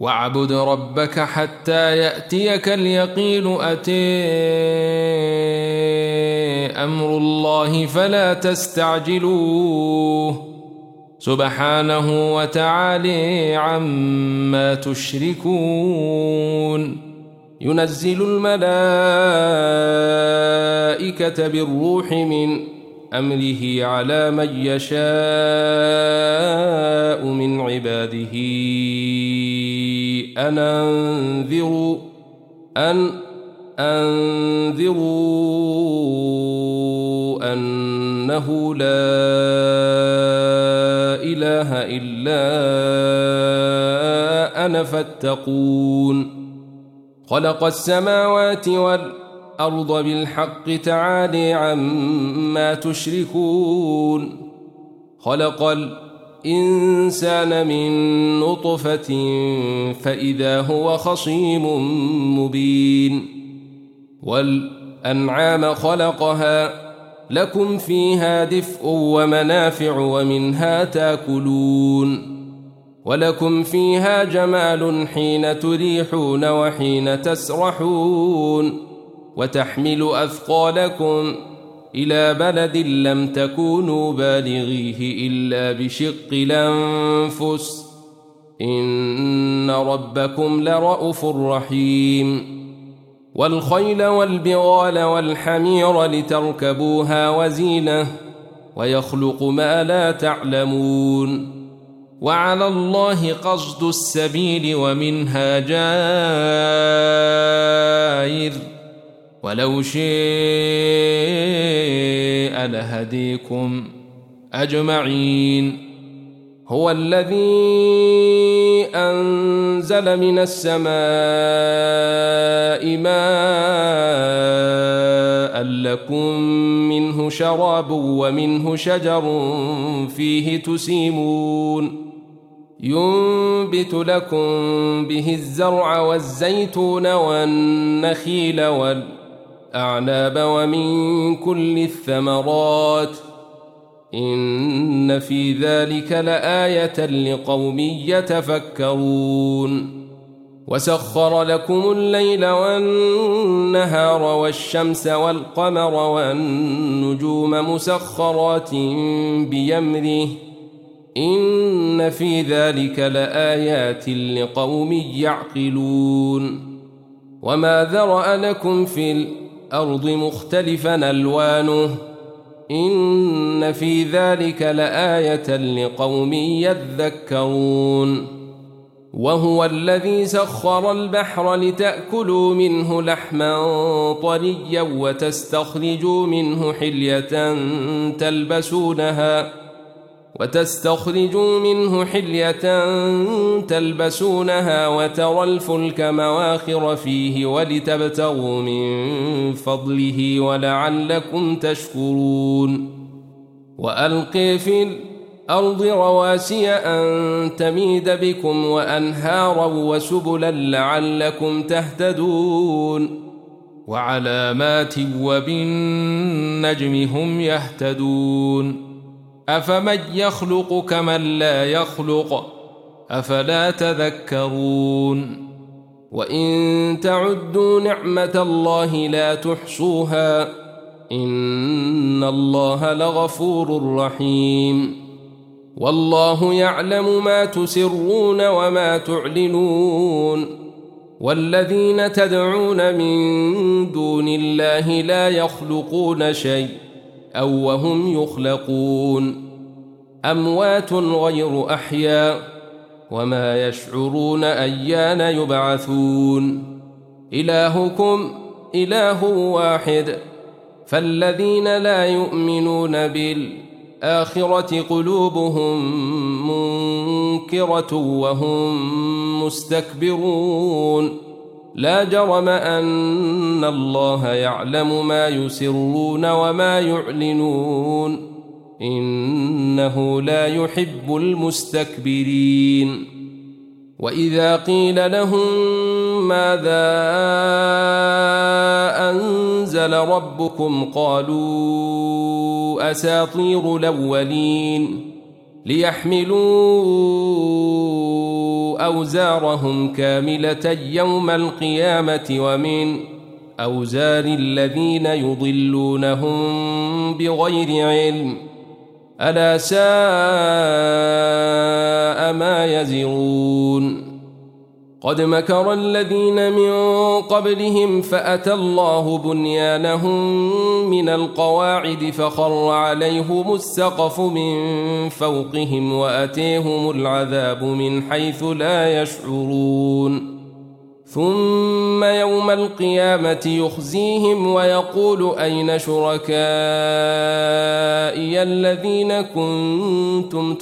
واعبد ربك حتى يأتيك اليقين. أتي أمر الله فلا تستعجلوه سبحانه وتعالى عما تشركون. ينزل الملائكة بالروح من أمره على من يشاء من عباده أن أنذروا أنه لا إله إلا أنا فاتقون. خلق السماوات والأرض بالحق تعالى عما تشركون. خلق الإنسان من نطفة فإذا هو خصيم مبين. والأنعام خلقها لكم فيها دفء ومنافع ومنها تاكلون. ولكم فيها جمال حين تريحون وحين تسرحون. وتحمل أثقالكم إلى بلد لم تكونوا بالغيه إلا بشق الأنفس إن ربكم لرؤوف رحيم. والخيل والبغال والحمير لتركبوها وزينة ويخلق ما لا تعلمون. وعلى الله قصد السبيل ومنها جائر ولو شاء لهديكم أجمعين. هو الذي أنزل من السماء ماء لكم منه شراب ومنه شجر فيه تسيمون. ينبت لكم به الزرع والزيتون والنخيل والأعناب ومن كل الثمرات إن في ذلك لآية لقوم يتفكرون. وسخر لكم الليل والنهار والشمس والقمر والنجوم مسخرات بأمره إن في ذلك لآيات لقوم يعقلون. وما ذرأ لكم في الأرض مختلفا ألوانه إن في ذلك لآية لقوم يذكرون. وهو الذي سخر البحر لتأكلوا منه لحما طريا وتستخرجوا منه حلية تلبسونها وترى الفلك مواخر فيه ولتبتغوا من فضله ولعلكم تشكرون. وألقي في الأرض رواسي أن تميد بكم وأنهارا وسبلا لعلكم تهتدون. وعلامات وبالنجم هم يهتدون. أفمن يخلق كمن لا يخلق أفلا تذكرون. وإن تعدوا نعمة الله لا تحصوها إن الله لغفور رحيم. والله يعلم ما تسرون وما تعلنون. والذين تدعون من دون الله لا يخلقون شيء أو وهم يخلقون. أموات غير أحياء وما يشعرون أيان يبعثون. إلهكم إله واحد فالذين لا يؤمنون بالآخرة قلوبهم منكرة وهم مستكبرون. لا جرم أن الله يعلم ما يسرون وما يعلنون إنه لا يحب المستكبرين. وإذا قيل لهم ماذا أنزل ربكم قالوا أساطير الأولين ليحملوا أوزارهم كاملة يوم القيامة ومن أوزار الذين يضلونهم بغير علم ألا ساء ما يزرون قد مكر الذين من قبلهم فأتى الله بنيانهم من القواعد فخر عليهم السقف من فوقهم وأتيهم العذاب من حيث لا يشعرون ثم يوم القيامة يخزيهم ويقول أين شركائي الذين كنتم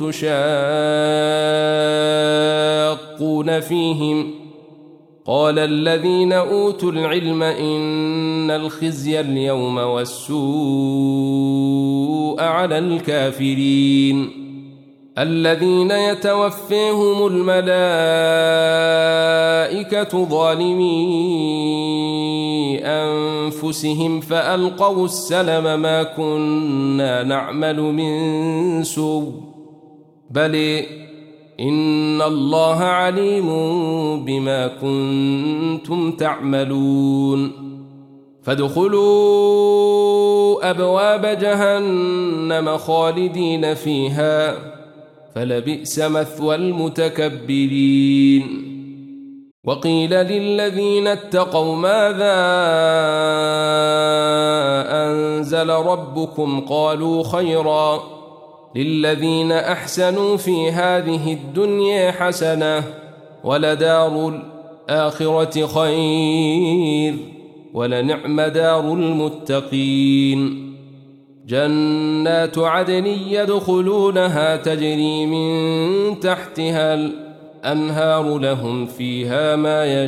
تشاقون فيهم قال الذين أوتوا العلم إن الخزي اليوم والسوء على الكافرين الذين يتوفيهم الملائكة ظالمي أنفسهم فألقوا السلم ما كنا نعمل من سوء بل إن الله عليم بما كنتم تعملون فادخلوا أبواب جهنم خالدين فيها فلبئس مثوى المتكبرين وقيل للذين اتقوا ماذا أنزل ربكم قالوا خيرا للذين أحسنوا في هذه الدنيا حسنة ولدار الآخرة خير ولنعم دار المتقين جنات عدن يدخلونها تجري من تحتها الأنهار لهم فيها ما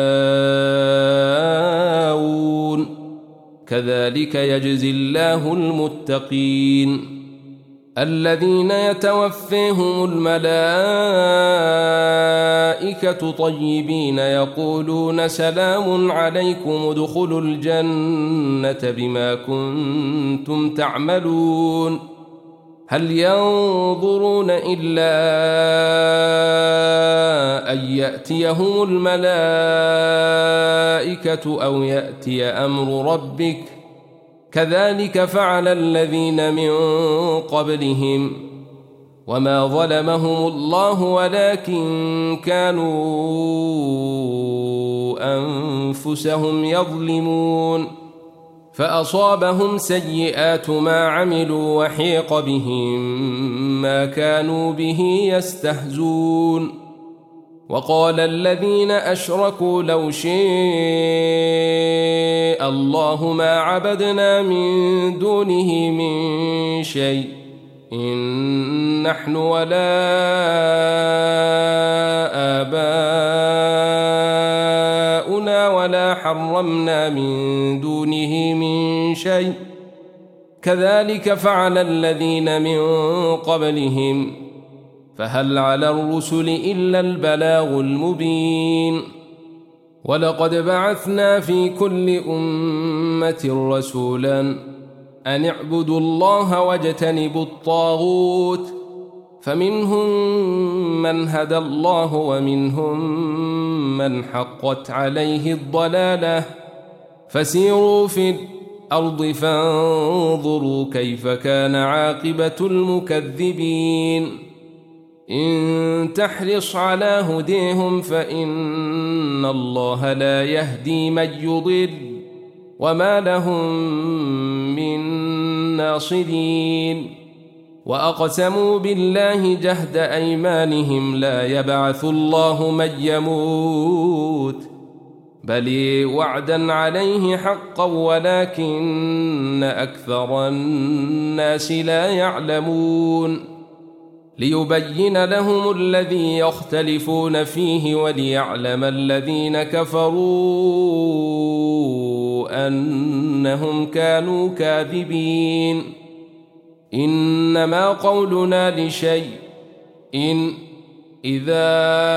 يشاءون كذلك يجزي الله المتقين الذين يتوفيهم الملائكة طيبين يقولون سلام عليكم ادخلوا الجنة بما كنتم تعملون هل ينظرون إلا أن يأتيهم الملائكة أو يأتي أمر ربك كذلك فعل الذين من قبلهم وما ظلمهم الله ولكن كانوا أنفسهم يظلمون فأصابهم سيئات ما عملوا وحيق بهم ما كانوا به يستهزون وقال الذين أشركوا لو شاء الله ما عبدنا من دونه من شيء إن نحن ولا آباؤنا ولا حرمنا من دونه من شيء كذلك فعل الذين من قبلهم فهل على الرسل إلا البلاغ المبين ولقد بعثنا في كل أمة رسولا أن اعبدوا الله واجتنبوا الطاغوت فمنهم من هدى الله ومنهم من حقت عليه الضلالة فسيروا في الأرض فانظروا كيف كان عاقبة المكذبين إن تحرص على هديهم فإن الله لا يهدي من يضل وما لهم من ناصرين وأقسموا بالله جهد أيمانهم لا يبعث الله من يموت بل وعدا عليه حقا ولكن أكثر الناس لا يعلمون ليبين لهم الذي يختلفون فيه وليعلم الذين كفروا أنهم كانوا كاذبين إنما قولنا لشيء إن إذا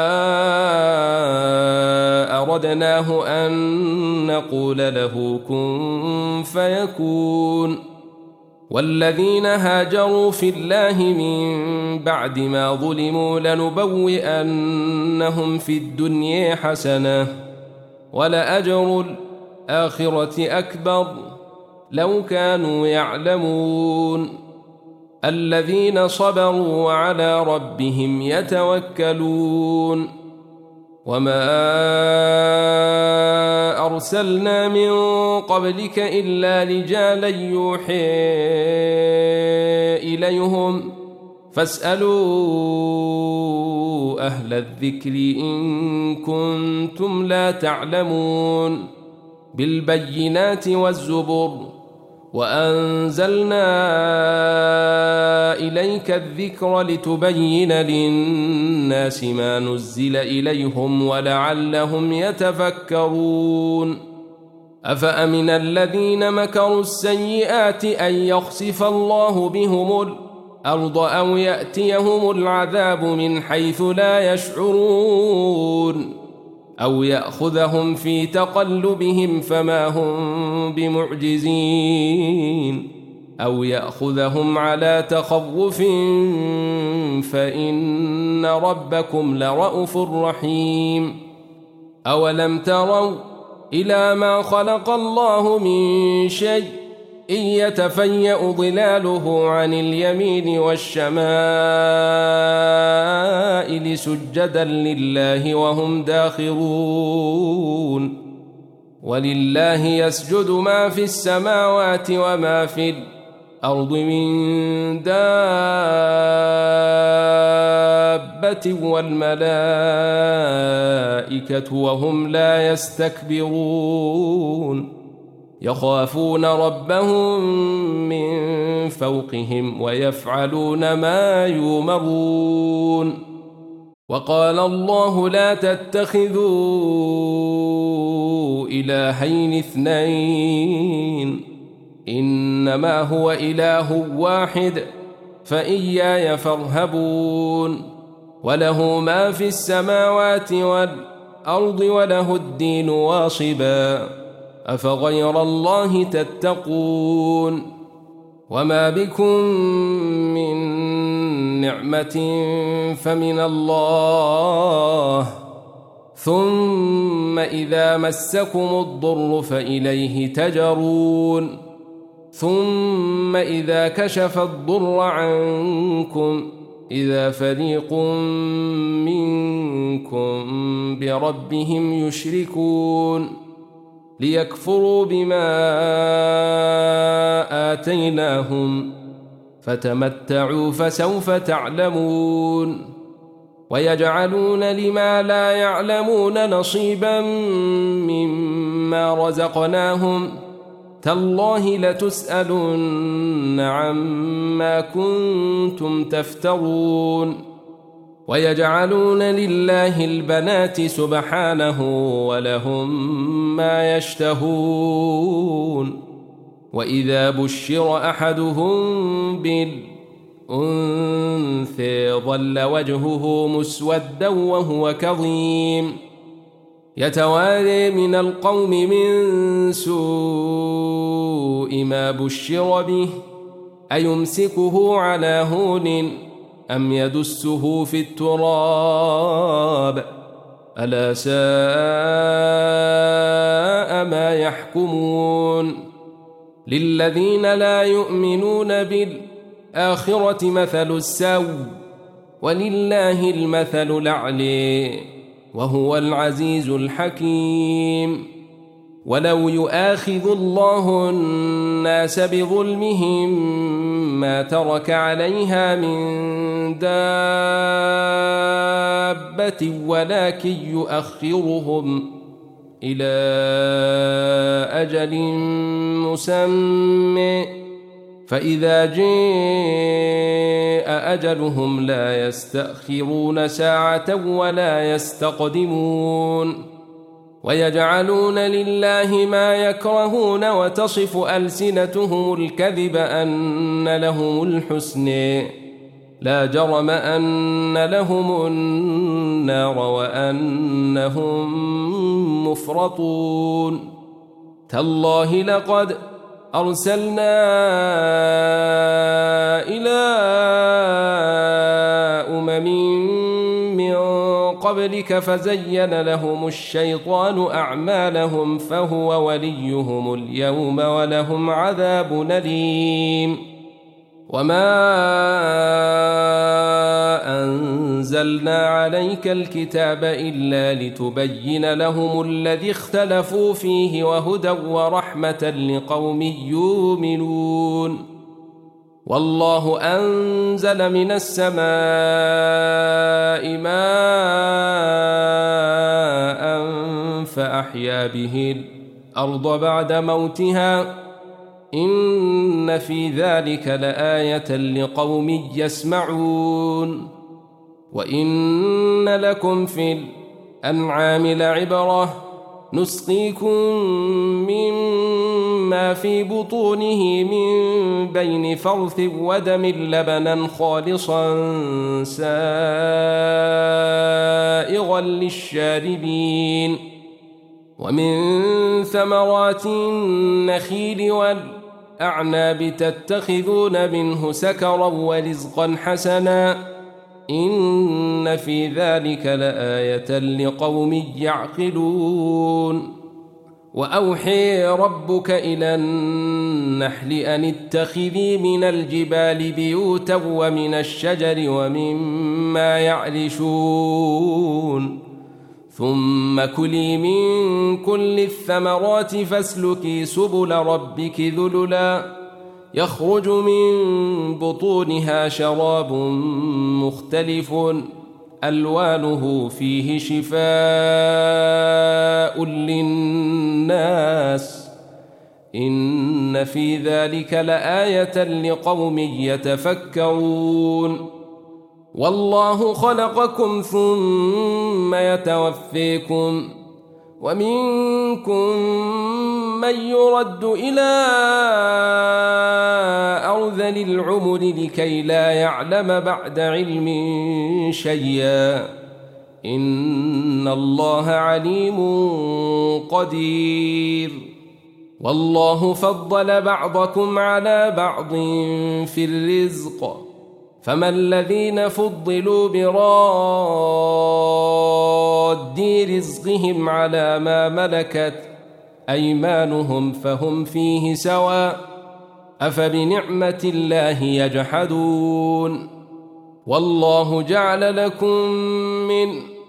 أردناه أن نقول له كن فيكون والذين هاجروا في الله من بعد ما ظلموا لنبوئنهم في الدنيا حسنة ولأجر الآخرة أكبر لو كانوا يعلمون الذين صبروا وعلى ربهم يتوكلون وما أرسلنا من قبلك إلا رجالا يوحي إليهم فاسألوا أهل الذكر إن كنتم لا تعلمون بالبينات والزبر وأنزلنا إليك الذكر لتبين للناس ما نزل إليهم ولعلهم يتفكرون أفأمن الذين مكروا السيئات أن يخسف الله بهم الأرض أو يأتيهم العذاب من حيث لا يشعرون أو يأخذهم في تقلبهم فما هم بمعجزين أو يأخذهم على تخوف فإن ربكم لرءوف رحيم أولم تروا إلى ما خلق الله من شيء إن يتفيأ ظلاله عن اليمين والشمائل سجدا لله وهم داخرون ولله يسجد ما في السماوات وما في الأرض من دابة والملائكة وهم لا يستكبرون يخافون ربهم من فوقهم ويفعلون ما يؤمرون وقال الله لا تتخذوا إلهين اثنين إنما هو إله واحد فإياي فارهبون وله ما في السماوات والأرض وله الدين واصبا أفغير الله تتقون وما بكم من نعمة فمن الله ثم إذا مسكم الضر فإليه تجرون ثم إذا كشف الضر عنكم إذا فريق منكم بربهم يشركون ليكفروا بما آتيناهم فتمتعوا فسوف تعلمون ويجعلون لما لا يعلمون نصيبا مما رزقناهم تالله لتسألن عما كنتم تفترون ويجعلون لله البنات سبحانه ولهم ما يشتهون وإذا بشر أحدهم بالأنثى ظل وجهه مسودا وهو كظيم يتواري من القوم من سوء ما بشر به أيمسكه على هون أم يدسه في التراب ألا ساء ما يحكمون للذين لا يؤمنون بالآخرة مثل السوء ولله المثل الأعلى وهو العزيز الحكيم ولو يؤاخذ الله الناس بظلمهم ما ترك عليها من دابة ولكن يؤخرهم إلى أجل مسمى فإذا جاء أجلهم لا يستأخرون ساعة ولا يستقدمون ويجعلون لله ما يكرهون وتصف ألسنتهم الكذب أن لهم الحسنى لا جرم أن لهم النار وأنهم مفرطون تالله لقد أرسلنا إلى من قبلك فزين لهم الشيطان أعمالهم فهو وليهم اليوم ولهم عذاب أليم وما أنزلنا عليك الكتاب إلا لتبين لهم الذي اختلفوا فيه وهدى ورحمة لقوم يؤمنون والله أنزل من السماء ماء فأحيا به الأرض بعد موتها إن في ذلك لآية لقوم يسمعون وإن لكم في الأنعام لعبرة نسقيكم مما في بطونه من بين فرث ودم لبنا خالصا سائغا للشاربين ومن ثمرات النخيل والأعناب تتخذون منه سكرا ورزقا حسنا إن في ذلك لآية لقوم يعقلون وأوحي ربك إلى النحل أن اتخذي من الجبال بيوتا ومن الشجر ومما يعرشون ثم كلي من كل الثمرات فاسلكي سبل ربك ذللا يخرج من بطونها شراب مختلف ألوانه فيه شفاء للناس إن في ذلك لآية لقوم يتفكرون والله خلقكم ثم يتوفيكم ومنكم من يرد إلى أرذل العمر لكي لا يعلم بعد علم شيئا إن الله عليم قدير والله فضل بعضكم على بعض في الرزق فما الذين فضلوا براد رزقهم على ما ملكت أيمانهم فهم فيه سواء أفبنعمة الله يجحدون والله جعل لكم من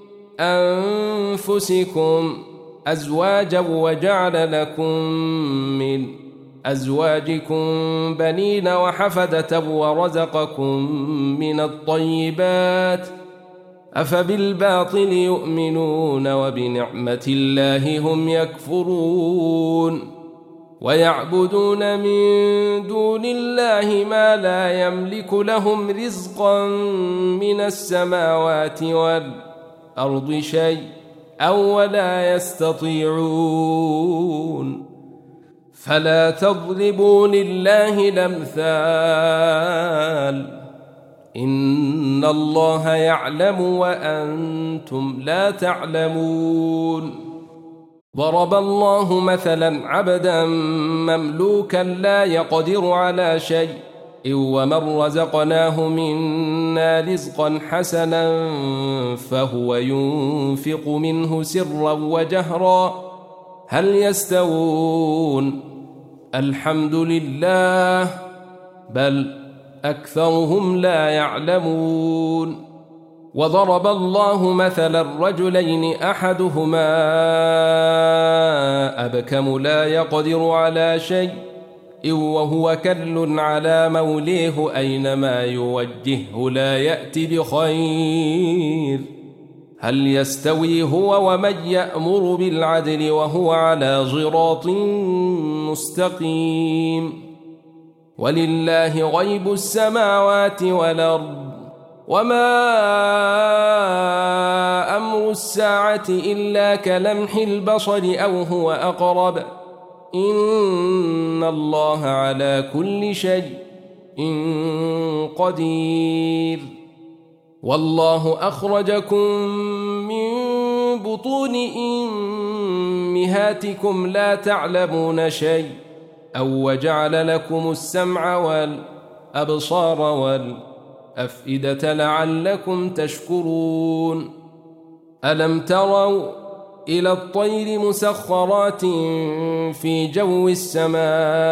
أنفسكم أزواجا وجعل لكم من أزواجكم بنين وحفدة ورزقكم من الطيبات أفبالباطل يؤمنون وبنعمة الله هم يكفرون ويعبدون من دون الله ما لا يملك لهم رزقا من السماوات والأرض شيء أو ولا يستطيعون فلا تضربوا لله الأمثال إن الله يعلم وأنتم لا تعلمون ضرب الله مثلا عبدا مملوكا لا يقدر على شيء ومن رزقناه منا رزقا حسنا فهو ينفق منه سرا وجهرا هل يستوون الحمد لله بل أكثرهم لا يعلمون وضرب الله مثلا رجلين أحدهما أبكم لا يقدر على شيء وهو كل على موليه أينما يوجهه لا يأتي بخير هل يستوي هو ومن يأمر بالعدل وهو على صراط مستقيم ولله غيب السماوات والأرض وما أمر الساعة إلا كلمح البصر أو هو أقرب إن الله على كل شيء قدير والله أخرجكم من بطون أمهاتكم لا تعلمون شيء أو وجعل لكم السمع والأبصار والأفئدة لعلكم تشكرون ألم تروا إلى الطير مسخرات في جو السماء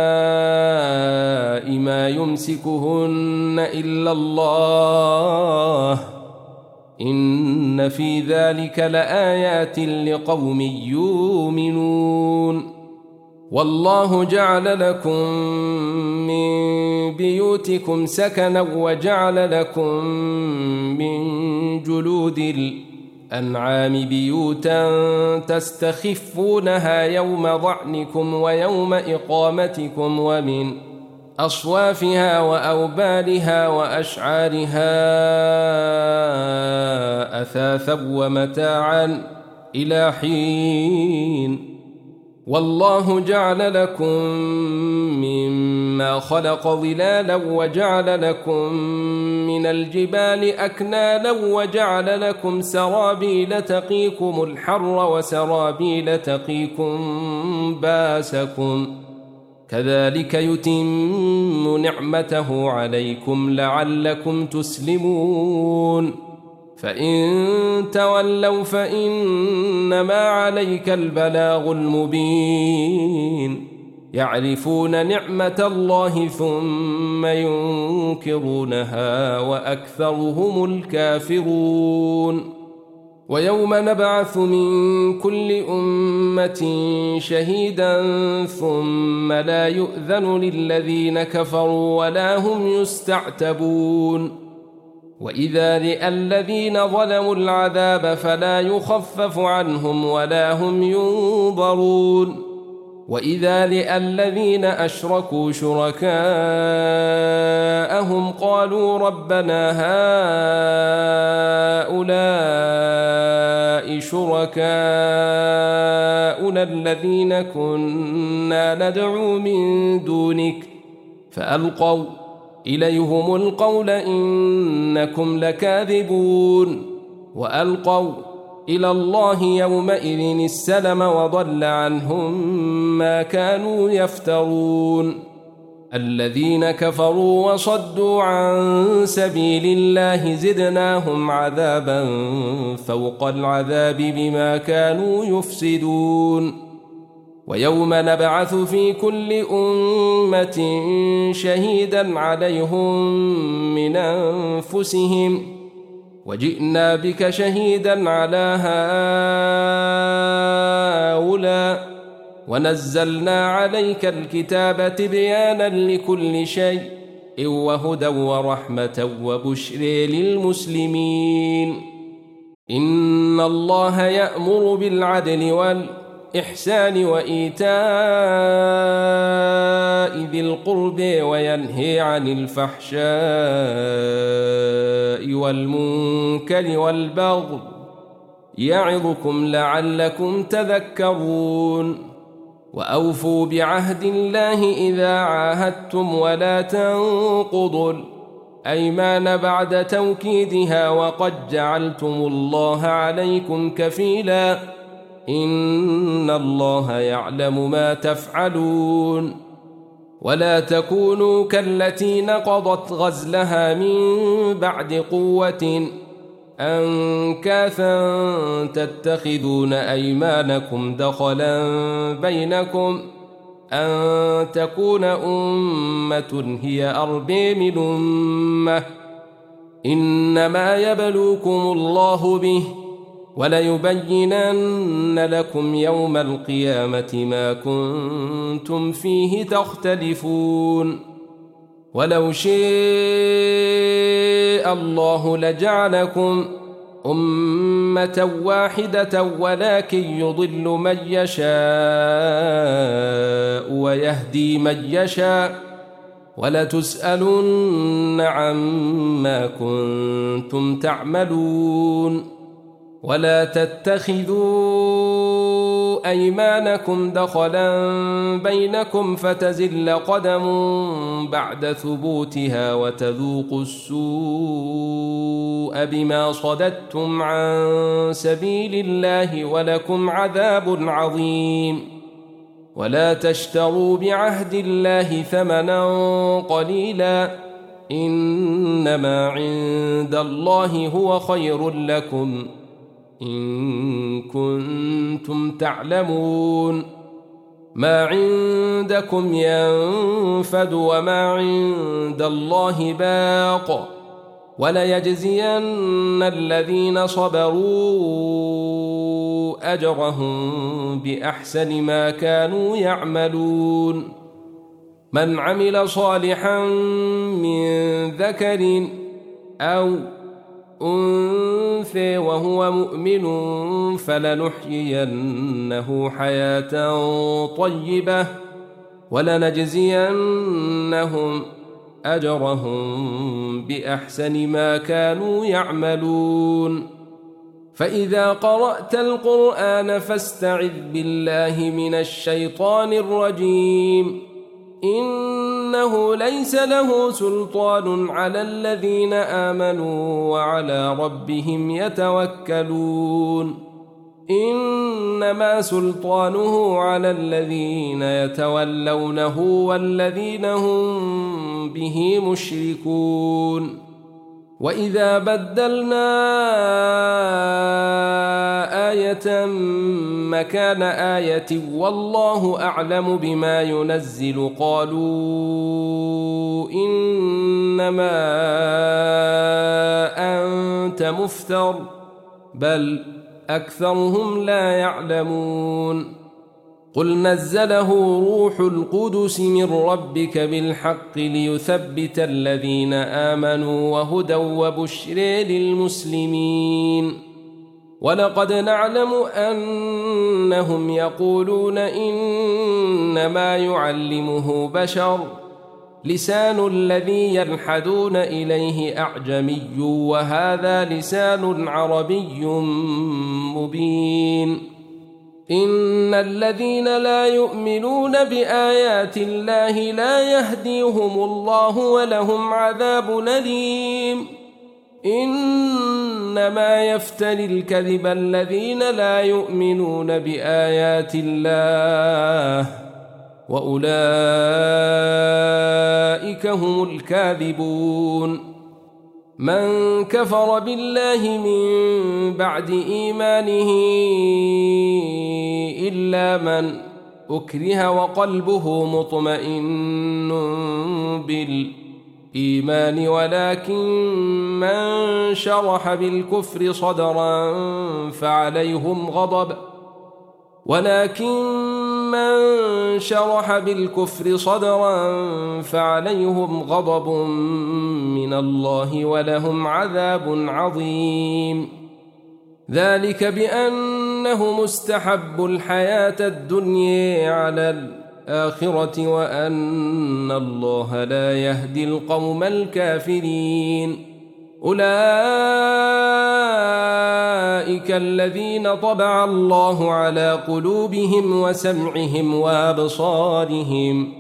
ما يمسكهن إلا الله إن في ذلك لآيات لقوم يؤمنون والله جعل لكم من بيوتكم سكنا وجعل لكم من جلود الأنعام بيوتا تستخفونها يوم ظعنكم ويوم إقامتكم ومن أصوافها وأوبارها وأشعارها أثاثا ومتاعا إلى حين والله جعل لكم مما خلق ظلالا وجعل لكم من الجبال أكنانا وجعل لكم سرابيل تقيكم الحر وسرابيل تقيكم باسكم كذلك يتم نعمته عليكم لعلكم تسلمون فإن تولوا فإنما عليك البلاغ المبين يعرفون نعمة الله ثم ينكرونها وأكثرهم الكافرون ويوم نبعث من كل أمة شهيدا ثم لا يؤذن للذين كفروا ولا هم يستعتبون وإذا رئى الذين ظلموا العذاب فلا يخفف عنهم ولا هم ينظرون وإذا رئى الذين أشركوا شركاءهم قالوا ربنا هؤلاء شركاؤنا الذين كنا ندعو من دونك فألقوا إليهم القول إنكم لكاذبون وألقوا إلى الله يومئذ السلم وضل عنهم ما كانوا يفترون الذين كفروا وصدوا عن سبيل الله زدناهم عذابا فوق العذاب بما كانوا يفسدون ويوم نبعث في كل أمة شهيدا عليهم من أنفسهم وجئنا بك شهيدا على هؤلاء ونزلنا عليك الكتاب تبيانا لكل شيء وهدى ورحمة وبشر للمسلمين إن الله يأمر بالعدل والإحسان وإيتاء ذي القرب وينهي عن الفحشاء والمنكر والبغي يعظكم لعلكم تذكرون وأوفوا بعهد الله إذا عاهدتم ولا تنقضوا الأيمان بعد توكيدها وقد جعلتم الله عليكم كفيلا إن الله يعلم ما تفعلون ولا تكونوا كالتي نقضت غزلها من بعد قوة أنكاثا تتخذون أيمانكم دخلا بينكم أن تكون أمة هي أربى من أمة إنما يبلوكم الله به وليبينن لكم يوم القيامة ما كنتم فيه تختلفون ولو شاء الله لجعلكم أمة واحدة ولكن يضل من يشاء ويهدي من يشاء ولتسألن عما كنتم تعملون ولا تتخذوا أيمانكم دخلا بينكم فتزل قدم بعد ثبوتها وتذوقوا السوء بما صددتم عن سبيل الله ولكم عذاب عظيم ولا تشتروا بعهد الله ثمنا قليلا إنما عند الله هو خير لكم إن كنتم تعلمون ما عندكم ينفد وما عند الله باق وليجزين الذين صبروا أجرهم بأحسن ما كانوا يعملون من عمل صالحا من ذكر أو أنثى وهو مؤمن فلنحيينه حياة طيبة ولنجزينهم أجرهم بأحسن ما كانوا يعملون فإذا قرأت القرآن فاستعذ بالله من الشيطان الرجيم إنه ليس له سلطان على الذين آمنوا وعلى ربهم يتوكلون إنما سلطانه على الذين يتولونه والذين هم به مشركون وإذا بدلنا آية مكان آية والله أعلم بما ينزل قالوا إنما أنت مفتر بل أكثرهم لا يعلمون قل نزله روح القدس من ربك بالحق ليثبت الذين آمنوا وهدى وبشر للمسلمين ولقد نعلم أنهم يقولون إنما يعلمه بشر لسان الذي يلحدون إليه أعجمي وهذا لسان عربي مبين إن الذين لا يؤمنون بآيات الله لا يهديهم الله ولهم عذاب أليم إنما يفتري الكذب الذين لا يؤمنون بآيات الله وأولئك هم الكاذبون من كفر بالله من بعد إيمانه إلا من أكره وقلبه مطمئن بالإيمان ولكن شرح بالكفر صدرا فعليهم غضب من الله ولهم عذاب عظيم ذلك بأنه مستحب الحياة الدنيا على الآخرة وأن الله لا يهدي القوم الكافرين أولئك الذين طبع الله على قلوبهم وسمعهم وأبصارهم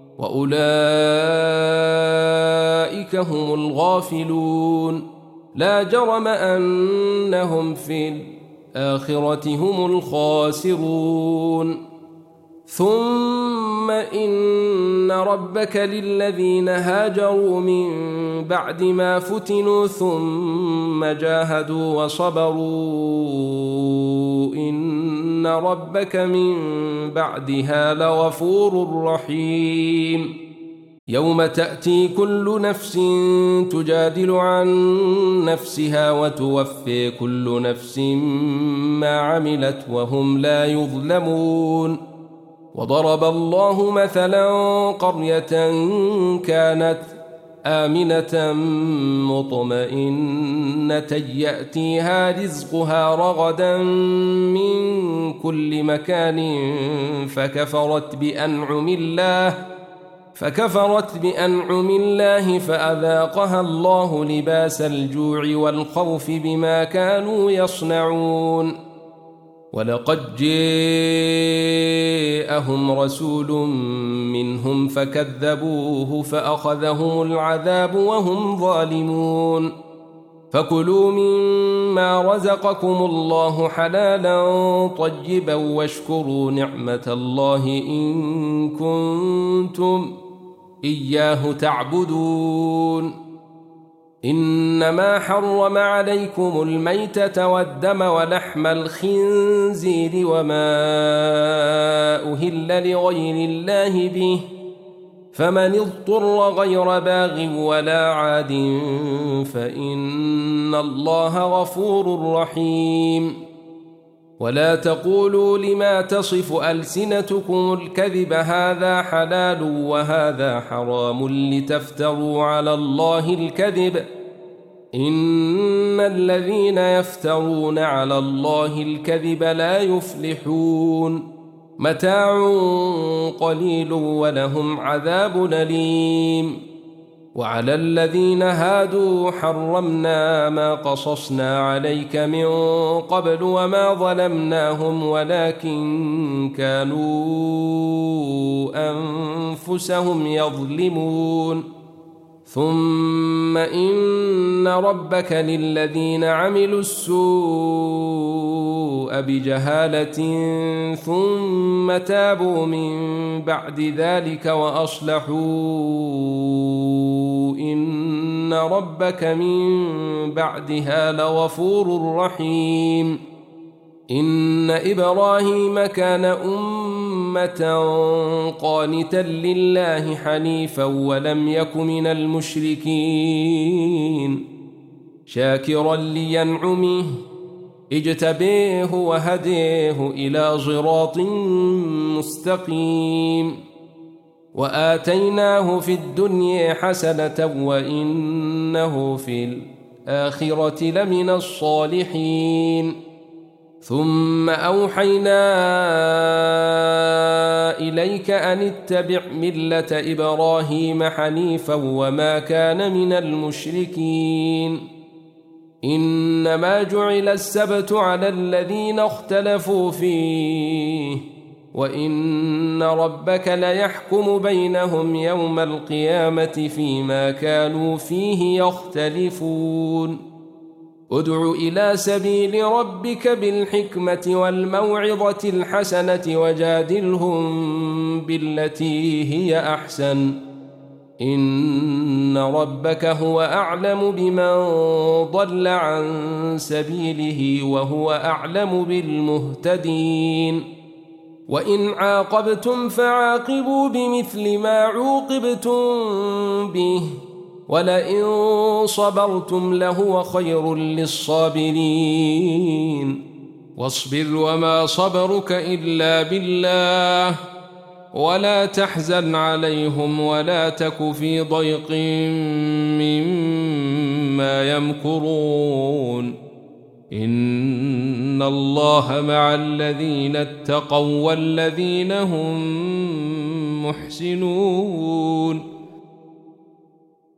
وأولئك هم الغافلون لا جرم أنهم في الآخرة هم الخاسرون ثم إن ربك للذين هاجروا من بعد ما فتنوا ثم جاهدوا وصبروا إن ربك من بعدها لغفور رحيم يوم تأتي كل نفس تجادل عن نفسها وتوفي كل نفس ما عملت وهم لا يظلمون وضرب الله مثلا قرية كانت آمنة مطمئنة يأتيها رزقها رغدا من كل مكان فكفرت بأنعم الله فأذاقها الله لباس الجوع والخوف بما كانوا يصنعون ولقد جاءهم رسول منهم فكذبوه فأخذهم العذاب وهم ظالمون فكلوا مما رزقكم الله حلالا طيبا واشكروا نعمة الله إن كنتم إياه تعبدون. إنما حرم عليكم الميتة والدم ولحم الخنزير وما أهل لغير الله به، فمن اضطر غير باغ ولا عاد فإن الله غفور رحيم. ولا تقولوا لما تصف ألسنتكم الكذب هذا حلال وهذا حرام لتفتروا على الله الكذب، إن الذين يفترون على الله الكذب لا يفلحون. متاع قليل ولهم عذاب أليم. وعلى الذين هادوا حرمنا ما قصصنا عليك من قبل وما ظلمناهم ولكن كانوا أنفسهم يظلمون. ثم إن ربك للذين عملوا السوء بجهالة ثم تابوا من بعد ذلك وأصلحوا إن ربك من بعدها لغفور رحيم. إن إبراهيم كان أمة قانتا لله حنيفا ولم يك من المشركين، شاكرا لينعمه اجتبيه وهديه إلى صراط مستقيم. وآتيناه في الدنيا حسنة وإنه في الآخرة لمن الصالحين. ثم أوحينا إليك أن اتبع ملة إبراهيم حنيفا وما كان من المشركين. إنما جعل السبت على الذين اختلفوا فيه وإن ربك ليحكم بينهم يوم القيامة فيما كانوا فيه يختلفون. ادع إلى سبيل ربك بالحكمة والموعظة الحسنة وجادلهم بالتي هي أحسن، إن ربك هو أعلم بمن ضل عن سبيله وهو أعلم بالمهتدين. وإن عاقبتم فعاقبوا بمثل ما عوقبتم به ولئن صبرتم لهو خير للصابرين. واصبر وما صبرك إلا بالله ولا تحزن عليهم ولا تك في ضيق مما يمكرون، إن الله مع الذين اتقوا والذين هم محسنون.